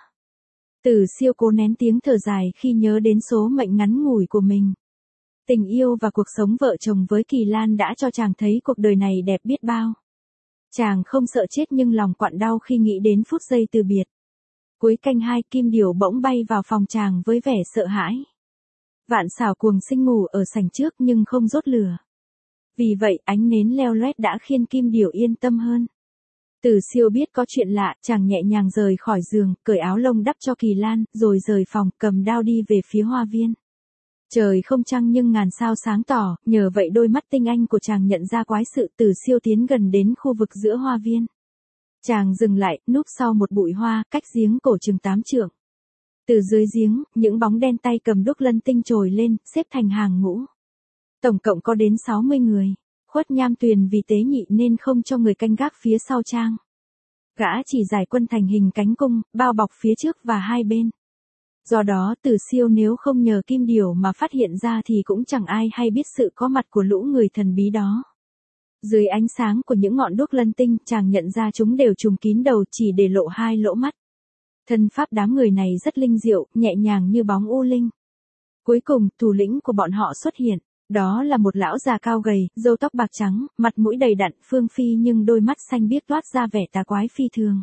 Tử Siêu cố nén tiếng thở dài khi nhớ đến số mệnh ngắn ngủi của mình. Tình yêu và cuộc sống vợ chồng với Kỳ Lan đã cho chàng thấy cuộc đời này đẹp biết bao. Chàng không sợ chết nhưng lòng quặn đau khi nghĩ đến phút giây từ biệt. Cuối canh hai, Kim Điểu bỗng bay vào phòng chàng với vẻ sợ hãi. Vạn Xảo Cuồng Sinh ngủ ở sảnh trước nhưng không rốt lửa. Vì vậy ánh nến leo loét đã khiến Kim Điểu yên tâm hơn. Từ Siêu biết có chuyện lạ, chàng nhẹ nhàng rời khỏi giường, cởi áo lông đắp cho Kỳ Lan, rồi rời phòng, cầm đao đi về phía hoa viên. Trời không trăng nhưng ngàn sao sáng tỏ, nhờ vậy đôi mắt tinh anh của chàng nhận ra quái sự. Từ Siêu tiến gần đến khu vực giữa hoa viên. Chàng dừng lại, núp sau một bụi hoa, cách giếng cổ chừng tám trượng. Từ dưới giếng, những bóng đen tay cầm đuốc lân tinh trồi lên, xếp thành hàng ngũ. Tổng cộng có đến sáu mươi người. Khuất Nham Tuyền vì tế nhị nên không cho người canh gác phía sau trang. Gã chỉ giải quân thành hình cánh cung, bao bọc phía trước và hai bên. Do đó Từ Siêu nếu không nhờ Kim Điểu mà phát hiện ra thì cũng chẳng ai hay biết sự có mặt của lũ người thần bí đó. Dưới ánh sáng của những ngọn đuốc lân tinh, chàng nhận ra chúng đều trùm kín đầu, chỉ để lộ hai lỗ mắt. Thân pháp đám người này rất linh diệu, nhẹ nhàng như bóng u linh. Cuối cùng, thủ lĩnh của bọn họ xuất hiện. Đó là một lão già cao gầy, râu tóc bạc trắng, mặt mũi đầy đặn, phương phi nhưng đôi mắt xanh biếc toát ra vẻ tà quái phi thường.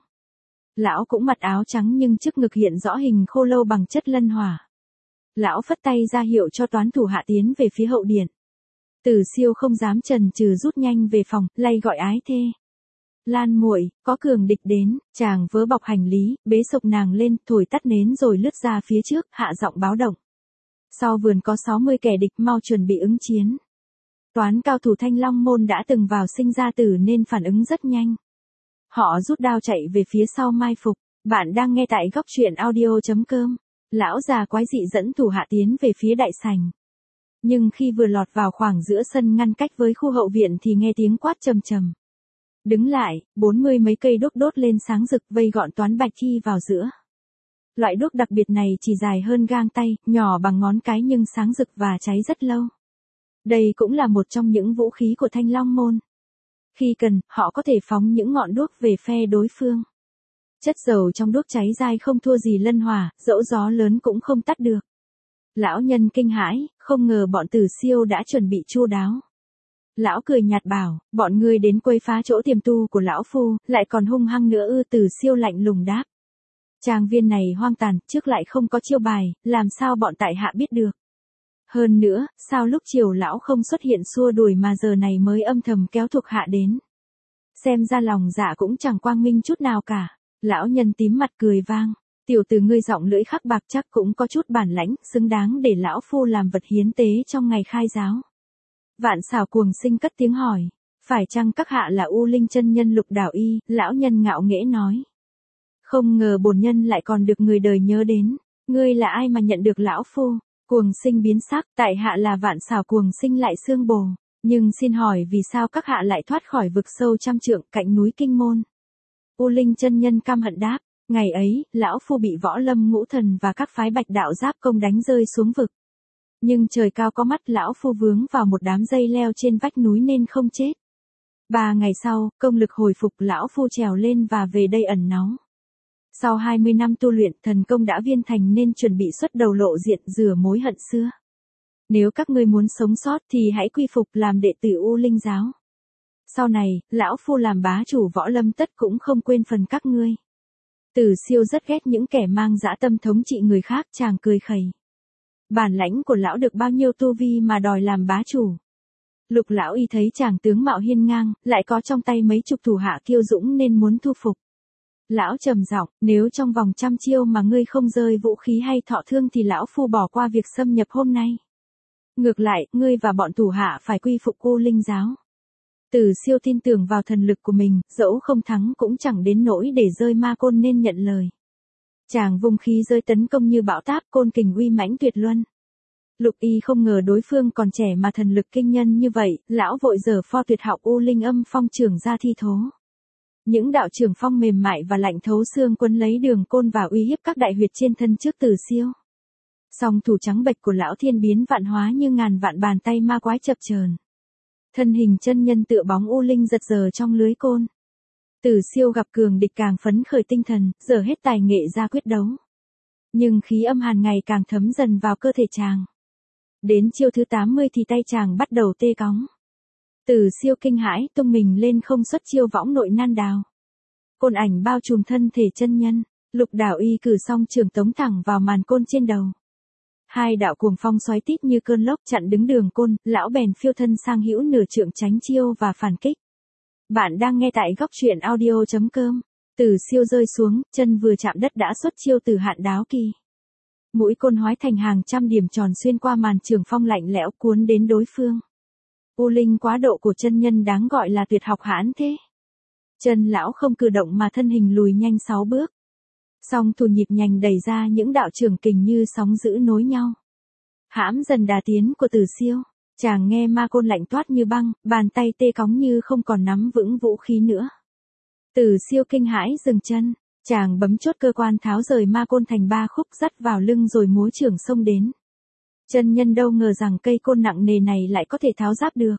Lão cũng mặc áo trắng nhưng trước ngực hiện rõ hình khô lâu bằng chất lân hỏa. Lão phất tay ra hiệu cho toán thủ hạ tiến về phía hậu điện. Từ Siêu không dám chần chừ rút nhanh về phòng, lay gọi ái thê. Lan muội, có cường địch đến. Chàng vớ bọc hành lý, bế sộc nàng lên, thổi tắt nến rồi lướt ra phía trước, hạ giọng báo động. Sau vườn có sáu mươi kẻ địch, mau chuẩn bị ứng chiến. Toán cao thủ Thanh Long Môn đã từng vào sinh ra tử nên phản ứng rất nhanh. Họ rút đao chạy về phía sau mai phục. Bạn đang nghe tại góc truyện audio chấm com. Lão già quái dị dẫn thủ hạ tiến về phía đại sảnh. Nhưng khi vừa lọt vào khoảng giữa sân ngăn cách với khu hậu viện thì nghe tiếng quát trầm trầm. Đứng lại, bốn mươi mấy cây đuốc đốt lên sáng rực, vây gọn Toán Bạch Thi vào giữa. Loại đuốc đặc biệt này chỉ dài hơn gang tay, nhỏ bằng ngón cái nhưng sáng rực và cháy rất lâu. Đây cũng là một trong những vũ khí của Thanh Long Môn. Khi cần, họ có thể phóng những ngọn đuốc về phe đối phương. Chất dầu trong đuốc cháy dai không thua gì lân hỏa, dẫu gió lớn cũng không tắt được. Lão nhân kinh hãi, không ngờ bọn Từ Siêu đã chuẩn bị chu đáo. Lão cười nhạt bảo, bọn ngươi đến quấy phá chỗ tiềm tu của lão phu, lại còn hung hăng nữa ư? Từ Siêu lạnh lùng đáp. Trang viên này hoang tàn, trước lại không có chiêu bài, làm sao bọn tại hạ biết được. Hơn nữa, sao lúc chiều lão không xuất hiện xua đuổi mà giờ này mới âm thầm kéo thuộc hạ đến. Xem ra lòng dạ cũng chẳng quang minh chút nào cả. Lão nhân tím mặt cười vang. Tiểu tử ngươi giọng lưỡi khắc bạc chắc cũng có chút bản lãnh, xứng đáng để lão phu làm vật hiến tế trong ngày khai giáo. Vạn Xảo Cuồng Sinh cất tiếng hỏi. Phải chăng các hạ là U Linh chân nhân Lục Đảo Y? Lão nhân ngạo nghễ nói. Không ngờ bổn nhân lại còn được người đời nhớ đến. Ngươi là ai mà nhận được lão phu? Cuồng Sinh biến sắc, tại hạ là Vạn Xảo Cuồng Sinh lại xương bồ. Nhưng xin hỏi vì sao các hạ lại thoát khỏi vực sâu trăm trượng cạnh núi Kinh Môn? U Linh chân nhân căm hận đáp. Ngày ấy, lão phu bị Võ Lâm Ngũ Thần và các phái Bạch Đạo Giáp công đánh rơi xuống vực. Nhưng trời cao có mắt, lão phu vướng vào một đám dây leo trên vách núi nên không chết. Ba ngày sau, công lực hồi phục, lão phu trèo lên và về đây ẩn náu. Sau hai mươi năm tu luyện, thần công đã viên thành nên chuẩn bị xuất đầu lộ diện, rửa mối hận xưa. Nếu các ngươi muốn sống sót thì hãy quy phục làm đệ tử U Linh giáo. Sau này, lão phu làm bá chủ Võ Lâm tất cũng không quên phần các ngươi. Từ Siêu rất ghét những kẻ mang dã tâm thống trị người khác, chàng cười khẩy. Bản lãnh của lão được bao nhiêu tu vi mà đòi làm bá chủ? Lục lão y thấy chàng tướng mạo hiên ngang, lại có trong tay mấy chục thủ hạ kiêu dũng nên muốn thu phục. Lão trầm giọng, nếu trong vòng trăm chiêu mà ngươi không rơi vũ khí hay thọ thương thì lão phu bỏ qua việc xâm nhập hôm nay. Ngược lại, ngươi và bọn thủ hạ phải quy phục U Linh giáo. Từ Siêu tin tưởng vào thần lực của mình, dẫu không thắng cũng chẳng đến nỗi để rơi ma côn nên nhận lời. Chàng vung khí rơi tấn công như bão táp, côn kình uy mãnh tuyệt luân. Lục y không ngờ đối phương còn trẻ mà thần lực kinh nhân như vậy, lão vội giở pho tuyệt học U Linh âm phong trưởng ra thi thố. Những đạo trưởng phong mềm mại và lạnh thấu xương quấn lấy đường côn và uy hiếp các đại huyệt trên thân trước Từ Siêu. Song thủ trắng bệch của lão thiên biến vạn hóa như ngàn vạn bàn tay ma quái chập chờn. Thân hình chân nhân tựa bóng U Linh giật giờ trong lưới côn. Từ Siêu gặp cường địch càng phấn khởi tinh thần, dở hết tài nghệ ra quyết đấu. Nhưng khí âm hàn ngày càng thấm dần vào cơ thể chàng. Đến chiêu thứ tám mươi thì tay chàng bắt đầu tê cóng. Từ Siêu kinh hãi, tung mình lên không xuất chiêu võng nội nan đào. Côn ảnh bao trùm thân thể chân nhân, Lục Đảo Y cử xong trường tống thẳng vào màn côn trên đầu. Hai đạo cuồng phong xoáy tít như cơn lốc chặn đứng đường côn, lão bèn phiêu thân sang hữu nửa trượng tránh chiêu và phản kích. Bạn đang nghe tại góc truyện audio chấm com. Tử Siêu rơi xuống, chân vừa chạm đất đã xuất chiêu Tử Hạn Đáo Kỳ. Mũi côn hóa thành hàng trăm điểm tròn xuyên qua màn trường phong lạnh lẽo cuốn đến đối phương. U linh quá độ của chân nhân đáng gọi là tuyệt học hãn thế. Chân lão không cử động mà thân hình lùi nhanh sáu bước. Song thủ nhịp nhanh đẩy ra những đạo trường kình như sóng dữ nối nhau. Hãm dần đà tiến của Tử Siêu, chàng nghe ma côn lạnh toát như băng, bàn tay tê cóng như không còn nắm vững vũ khí nữa. Tử Siêu kinh hãi dừng chân, chàng bấm chốt cơ quan tháo rời ma côn thành ba khúc dắt vào lưng rồi múa trường xông đến. Chân nhân đâu ngờ rằng cây côn nặng nề này lại có thể tháo giáp được.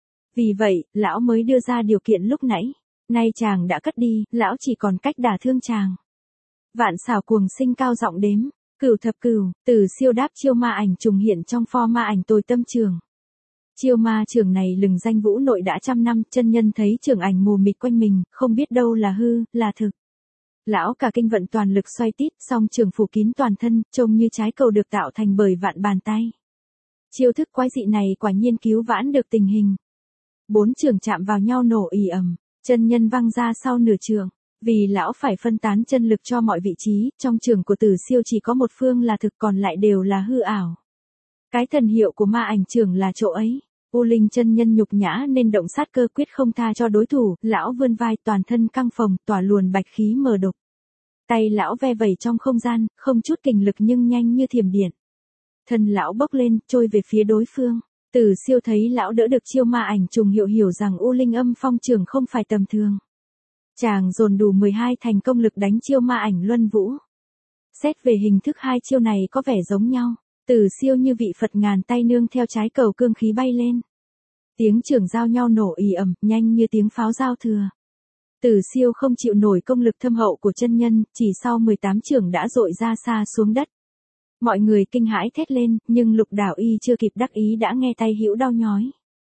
Vì vậy, lão mới đưa ra điều kiện lúc nãy. Nay chàng đã cất đi, lão chỉ còn cách đả thương chàng. Vạn xảo cuồng sinh cao giọng đếm, cửu thập cửu, Tử Siêu đáp chiêu ma ảnh trùng hiện trong pho ma ảnh tối tâm trường. Chiêu ma trường này lừng danh vũ nội đã trăm năm, chân nhân thấy trường ảnh mù mịt quanh mình, không biết đâu là hư, là thực. Lão cả kinh vận toàn lực xoay tít, song trường phủ kín toàn thân, trông như trái cầu được tạo thành bởi vạn bàn tay. Chiêu thức quái dị này quả nhiên cứu vãn được tình hình. Bốn trường chạm vào nhau nổ ì ầm, chân nhân văng ra sau nửa trường. Vì lão phải phân tán chân lực cho mọi vị trí, trong trường của Tử Siêu chỉ có một phương là thực còn lại đều là hư ảo. Cái thần hiệu của ma ảnh trường là chỗ ấy. U linh chân nhân nhục nhã nên động sát cơ quyết không tha cho đối thủ, lão vươn vai toàn thân căng phồng, tỏa luồn bạch khí mờ đục. Tay lão ve vẩy trong không gian, không chút kình lực nhưng nhanh như thiểm điện. Thân lão bốc lên, trôi về phía đối phương. Tử Siêu thấy lão đỡ được chiêu ma ảnh trùng hiệu hiểu rằng U linh âm phong trường không phải tầm thường. Chàng dồn đủ mười hai thành công lực đánh chiêu ma ảnh luân vũ. Xét về hình thức hai chiêu này có vẻ giống nhau. Tử Siêu như vị Phật ngàn tay nương theo trái cầu cương khí bay lên. Tiếng trường giao nhau nổ ì ầm, nhanh như tiếng pháo giao thừa. Tử Siêu không chịu nổi công lực thâm hậu của chân nhân, chỉ sau mười tám trường đã dội ra xa xuống đất. Mọi người kinh hãi thét lên, nhưng Lục Đảo Y chưa kịp đắc ý đã nghe tay hữu đau nhói.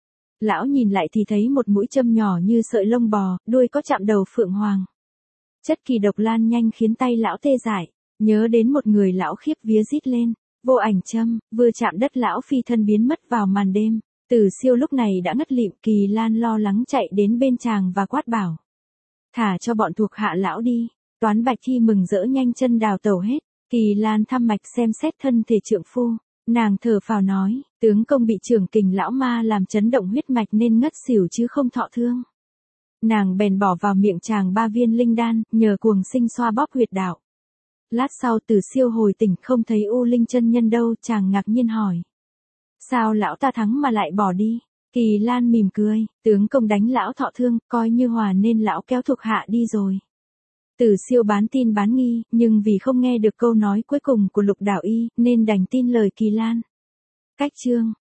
Lão nhìn lại thì thấy một mũi châm nhỏ như sợi lông bò, đuôi có chạm đầu phượng hoàng. Chất kỳ độc lan nhanh khiến tay lão tê dại, nhớ đến một người lão khiếp vía rít lên. Vô ảnh châm, vừa chạm đất lão phi thân biến mất vào màn đêm. Tử Siêu lúc này đã ngất lịm, Kỳ Lan lo lắng chạy đến bên chàng và quát bảo. Thả cho bọn thuộc hạ lão đi. Toán Bạch Thi mừng rỡ nhanh chân đào tẩu hết. Kỳ Lan thăm mạch xem xét thân thể trượng phu. Nàng thở phào nói, tướng công bị trưởng kình lão ma làm chấn động huyết mạch nên ngất xỉu chứ không thọ thương. Nàng bèn bỏ vào miệng chàng ba viên linh đan, nhờ cuồng sinh xoa bóp huyệt đạo. Lát sau Tử Siêu hồi tỉnh không thấy U linh chân nhân đâu, chàng ngạc nhiên hỏi. Sao lão ta thắng mà lại bỏ đi? Kỳ Lan mỉm cười, tướng công đánh lão thọ thương, coi như hòa nên lão kéo thuộc hạ đi rồi. Tử Siêu bán tin bán nghi, nhưng vì không nghe được câu nói cuối cùng của Lục Đảo Y, nên đành tin lời Kỳ Lan. Cách chương